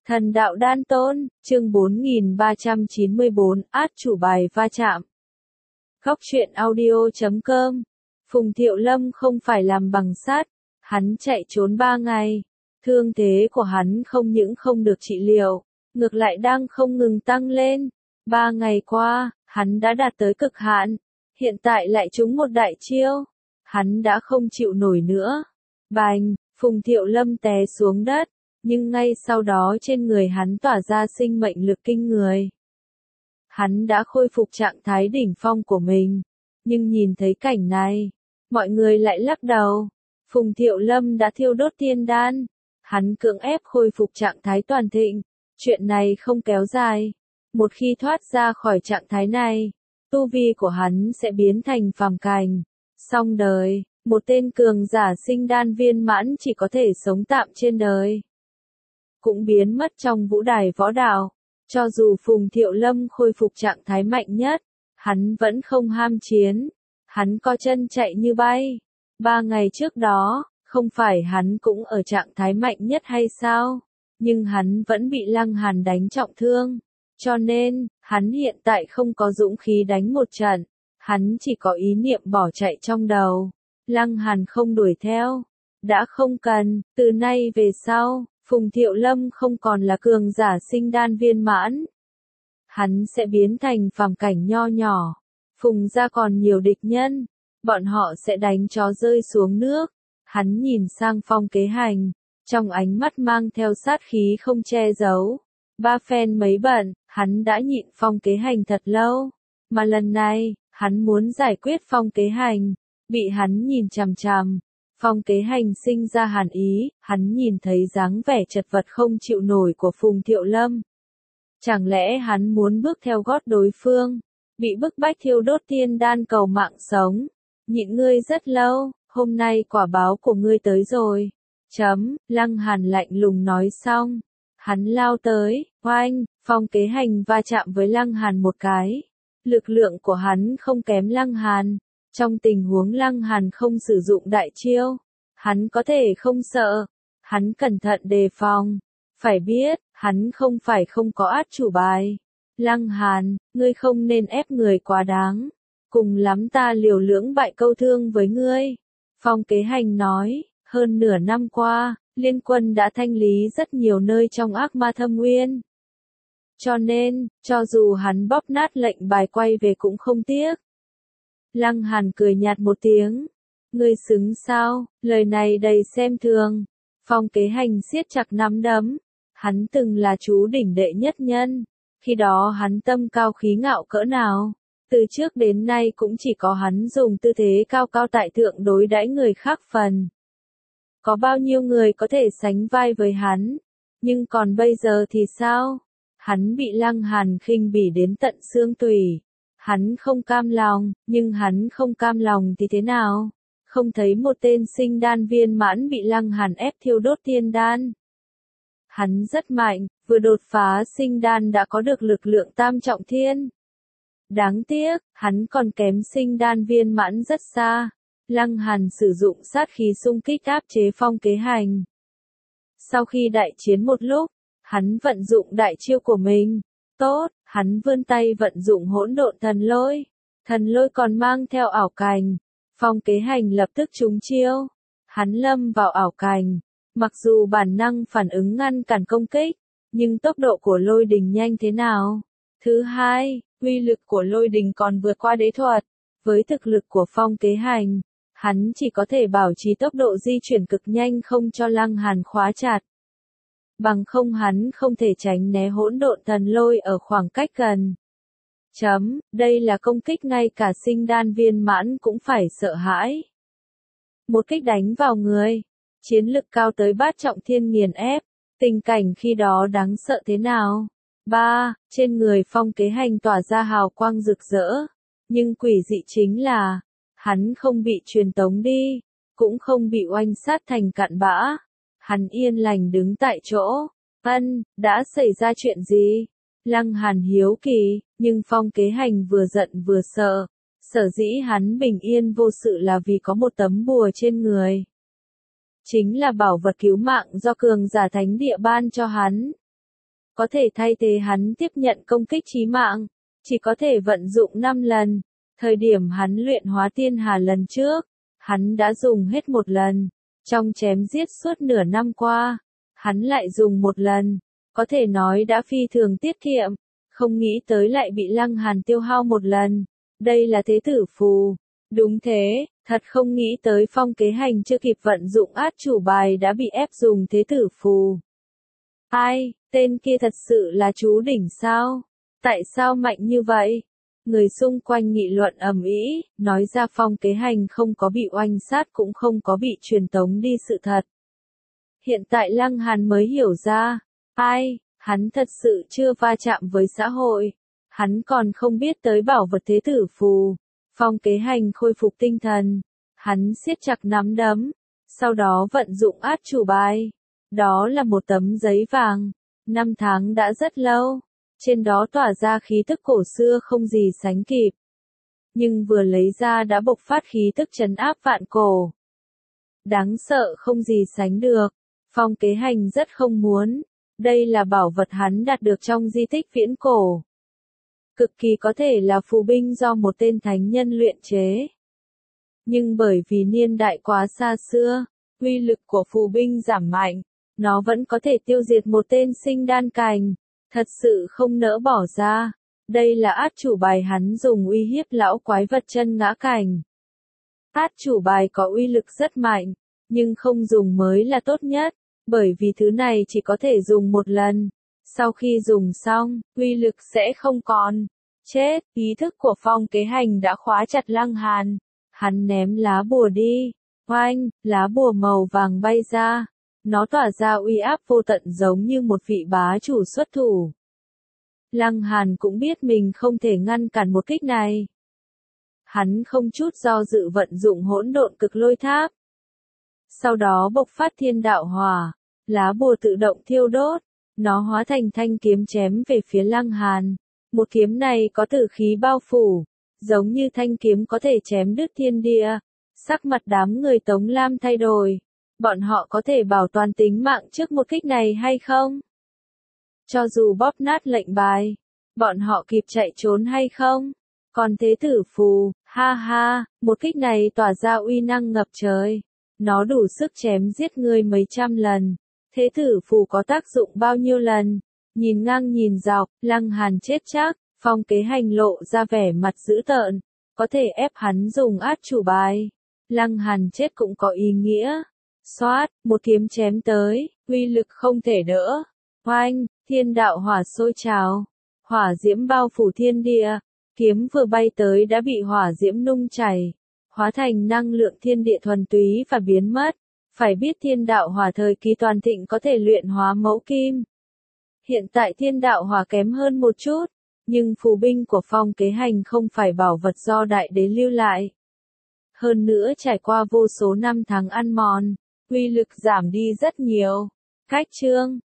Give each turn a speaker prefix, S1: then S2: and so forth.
S1: Thần đạo đan tôn, chương 4394, át chủ bài va chạm. Góc truyện audio.com. Phùng Thiệu Lâm không phải làm bằng sắt, hắn chạy trốn 3 ngày. Thương thế của hắn không những không được trị liệu, ngược lại đang không ngừng tăng lên. 3 ngày qua, hắn đã đạt tới cực hạn, hiện tại lại trúng một đại chiêu. Hắn đã không chịu nổi nữa. Bành, Phùng Thiệu Lâm té xuống đất. Nhưng ngay sau đó trên người hắn tỏa ra sinh mệnh lực kinh người. Hắn đã khôi phục trạng thái đỉnh phong của mình. Nhưng nhìn thấy cảnh này, mọi người lại lắc đầu. Phùng Thiệu Lâm đã thiêu đốt tiên đan. Hắn cưỡng ép khôi phục trạng thái toàn thịnh. Chuyện này không kéo dài. Một khi thoát ra khỏi trạng thái này, tu vi của hắn sẽ biến thành phàm cảnh. Xong đời, một tên cường giả sinh đan viên mãn chỉ có thể sống tạm trên đời. Cũng biến mất trong vũ đài võ đạo. Cho dù Phùng Thiệu Lâm khôi phục trạng thái mạnh nhất, hắn vẫn không ham chiến. Hắn co chân chạy như bay. 3 ngày trước đó, không phải hắn cũng ở trạng thái mạnh nhất hay sao? Nhưng hắn vẫn bị Lăng Hàn đánh trọng thương. Cho nên, hắn hiện tại không có dũng khí đánh một trận. Hắn chỉ có ý niệm bỏ chạy trong đầu. Lăng Hàn không đuổi theo. Đã không cần, từ nay về sau, Phùng Thiệu Lâm không còn là cường giả sinh đan viên mãn. Hắn sẽ biến thành phàm cảnh nho nhỏ. Phùng gia còn nhiều địch nhân. Bọn họ sẽ đánh chó rơi xuống nước. Hắn nhìn sang Phong Kế Hành. Trong ánh mắt mang theo sát khí không che giấu. 3 phen mấy bận, hắn đã nhịn Phong Kế Hành thật lâu. Mà lần này, hắn muốn giải quyết Phong Kế Hành. Bị hắn nhìn chằm chằm. Phong Kế Hành sinh ra hàn ý, hắn nhìn thấy dáng vẻ chật vật không chịu nổi của Phùng Thiệu Lâm. Chẳng lẽ hắn muốn bước theo gót đối phương, bị bức bách thiêu đốt tiên đan cầu mạng sống. Nhịn ngươi rất lâu, hôm nay quả báo của ngươi tới rồi. Lăng Hàn lạnh lùng nói xong. Hắn lao tới, oanh, Phong Kế Hành va chạm với Lăng Hàn một cái. Lực lượng của hắn không kém Lăng Hàn. Trong tình huống Lăng Hàn không sử dụng đại chiêu, hắn có thể không sợ. Hắn cẩn thận đề phòng. Phải biết, hắn không phải không có át chủ bài. Lăng Hàn, ngươi không nên ép người quá đáng. Cùng lắm ta liều lưỡng bại câu thương với ngươi. Phong Kế Hành nói, hơn nửa năm qua, Liên Quân đã thanh lý rất nhiều nơi trong ác ma thâm uyên. Cho nên, cho dù hắn bóp nát lệnh bài quay về cũng không tiếc. Lăng Hàn cười nhạt một tiếng. Ngươi xứng sao, lời này đầy xem thường. Phong Kế Hành siết chặt nắm đấm. Hắn từng là chú đỉnh đệ nhất nhân. Khi đó hắn tâm cao khí ngạo cỡ nào. Từ trước đến nay cũng chỉ có hắn dùng tư thế cao cao tại thượng đối đãi người khác phần. Có bao nhiêu người có thể sánh vai với hắn. Nhưng còn bây giờ thì sao? Hắn bị Lăng Hàn khinh bỉ đến tận xương tủy. Hắn không cam lòng, nhưng hắn không cam lòng thì thế nào? Không thấy một tên sinh đan viên mãn bị Lăng Hàn ép thiêu đốt tiên đan. Hắn rất mạnh, vừa đột phá sinh đan đã có được lực lượng tam trọng thiên. Đáng tiếc, hắn còn kém sinh đan viên mãn rất xa. Lăng Hàn sử dụng sát khí xung kích áp chế Phong Kế Hành. Sau khi đại chiến một lúc, hắn vận dụng đại chiêu của mình. Tốt, hắn vươn tay vận dụng hỗn độn thần lôi. Thần lôi còn mang theo ảo cảnh. Phong Kế Hành lập tức trúng chiêu. Hắn lâm vào ảo cảnh. Mặc dù bản năng phản ứng ngăn cản công kích, nhưng tốc độ của lôi đình nhanh thế nào? Thứ hai, uy lực của lôi đình còn vượt qua đế thuật. Với thực lực của Phong Kế Hành, hắn chỉ có thể bảo trì tốc độ di chuyển cực nhanh không cho Lăng Hàn khóa chặt. Bằng không hắn không thể tránh né hỗn độn thần lôi ở khoảng cách gần. Đây là công kích ngay cả sinh đan viên mãn cũng phải sợ hãi. Một kích đánh vào người. Chiến lực cao tới bát trọng thiên nghiền ép. Tình cảnh khi đó đáng sợ thế nào? 3. Trên người Phong Kế Hành tỏa ra hào quang rực rỡ. Nhưng quỷ dị chính là, hắn không bị truyền tống đi, cũng không bị oanh sát thành cặn bã. Hắn yên lành đứng tại chỗ. Đã xảy ra chuyện gì? Lăng Hàn hiếu kỳ, nhưng Phong Kế Hành vừa giận vừa sợ. Sở dĩ hắn bình yên vô sự là vì có một tấm bùa trên người. Chính là bảo vật cứu mạng do cường giả thánh địa ban cho hắn. có thể thay thế hắn tiếp nhận công kích chí mạng, chỉ có thể vận dụng 5 lần. Thời điểm hắn luyện hóa tiên hà lần trước, hắn đã dùng hết 1 lần. Trong chém giết suốt nửa năm qua, hắn lại dùng 1 lần, có thể nói đã phi thường tiết kiệm, không nghĩ tới lại bị Lăng Hàn tiêu hao 1 lần. Đây là thế tử phù. Đúng thế, thật không nghĩ tới Phong Kế Hành chưa kịp vận dụng át chủ bài đã bị ép dùng thế tử phù. Ai, tên kia thật sự là chú đỉnh sao? Tại sao mạnh như vậy? Người xung quanh nghị luận ầm ĩ, nói ra Phong Kế Hành không có bị oanh sát cũng không có bị truyền tống đi sự thật. Hiện tại Lăng Hàn mới hiểu ra, hắn thật sự chưa va chạm với xã hội. Hắn còn không biết tới bảo vật thế tử phù. Phong Kế Hành khôi phục tinh thần. Hắn siết chặt nắm đấm. Sau đó vận dụng át chủ bài. Đó là một tấm giấy vàng. 5 tháng đã rất lâu. Trên đó tỏa ra khí tức cổ xưa không gì sánh kịp. Nhưng vừa lấy ra đã bộc phát khí tức trấn áp vạn cổ. Đáng sợ không gì sánh được. Phong Kế Hành rất không muốn. Đây là bảo vật hắn đạt được trong di tích viễn cổ. Cực kỳ có thể là phù binh do một tên thánh nhân luyện chế. Nhưng bởi vì niên đại quá xa xưa, uy lực của phù binh giảm mạnh, nó vẫn có thể tiêu diệt một tên sinh đan cành, thật sự không nỡ bỏ ra. Đây là át chủ bài hắn dùng uy hiếp lão quái vật chân ngã cảnh. Át chủ bài có uy lực rất mạnh, nhưng không dùng mới là tốt nhất, bởi vì thứ này chỉ có thể dùng 1 lần. Sau khi dùng xong, uy lực sẽ không còn. Chết, ý thức của Phong Kế Hành đã khóa chặt Lăng Hàn. Hắn ném lá bùa đi. Oanh, lá bùa màu vàng bay ra. Nó tỏa ra uy áp vô tận giống như một vị bá chủ xuất thủ. Lăng Hàn cũng biết mình không thể ngăn cản một kích này. Hắn không chút do dự vận dụng hỗn độn cực lôi tháp. Sau đó bộc phát thiên đạo hỏa. Lá bùa tự động thiêu đốt. Nó hóa thành thanh kiếm chém về phía Lăng Hàn. Một kiếm này có tử khí bao phủ, giống như thanh kiếm có thể chém đứt thiên địa. Sắc mặt đám người Tống Lam thay đổi. Bọn họ có thể bảo toàn tính mạng trước một kích này hay không? Cho dù bóp nát lệnh bài, bọn họ kịp chạy trốn hay không? Còn thế tử phù, ha ha, một kích này tỏa ra uy năng ngập trời. Nó đủ sức chém giết người mấy trăm lần. Thế tử phù có tác dụng bao nhiêu lần? Nhìn ngang nhìn dọc, Lăng Hàn chết chắc. Phong Kế Hành lộ ra vẻ mặt dữ tợn. Có thể ép hắn dùng át chủ bài. Lăng Hàn chết cũng có ý nghĩa. Xoát, một kiếm chém tới, uy lực không thể đỡ. Oanh, thiên đạo hỏa sôi trào. Hỏa diễm bao phủ thiên địa. Kiếm vừa bay tới đã bị hỏa diễm nung chảy. Hóa thành năng lượng thiên địa thuần túy và biến mất. Phải biết thiên đạo hỏa thời kỳ toàn thịnh có thể luyện hóa mẫu kim. Hiện tại thiên đạo hỏa kém hơn một chút. Nhưng phù binh của Phong Kế Hành không phải bảo vật do đại đế lưu lại. Hơn nữa trải qua vô số năm tháng ăn mòn, uy lực giảm đi rất nhiều. Cách chương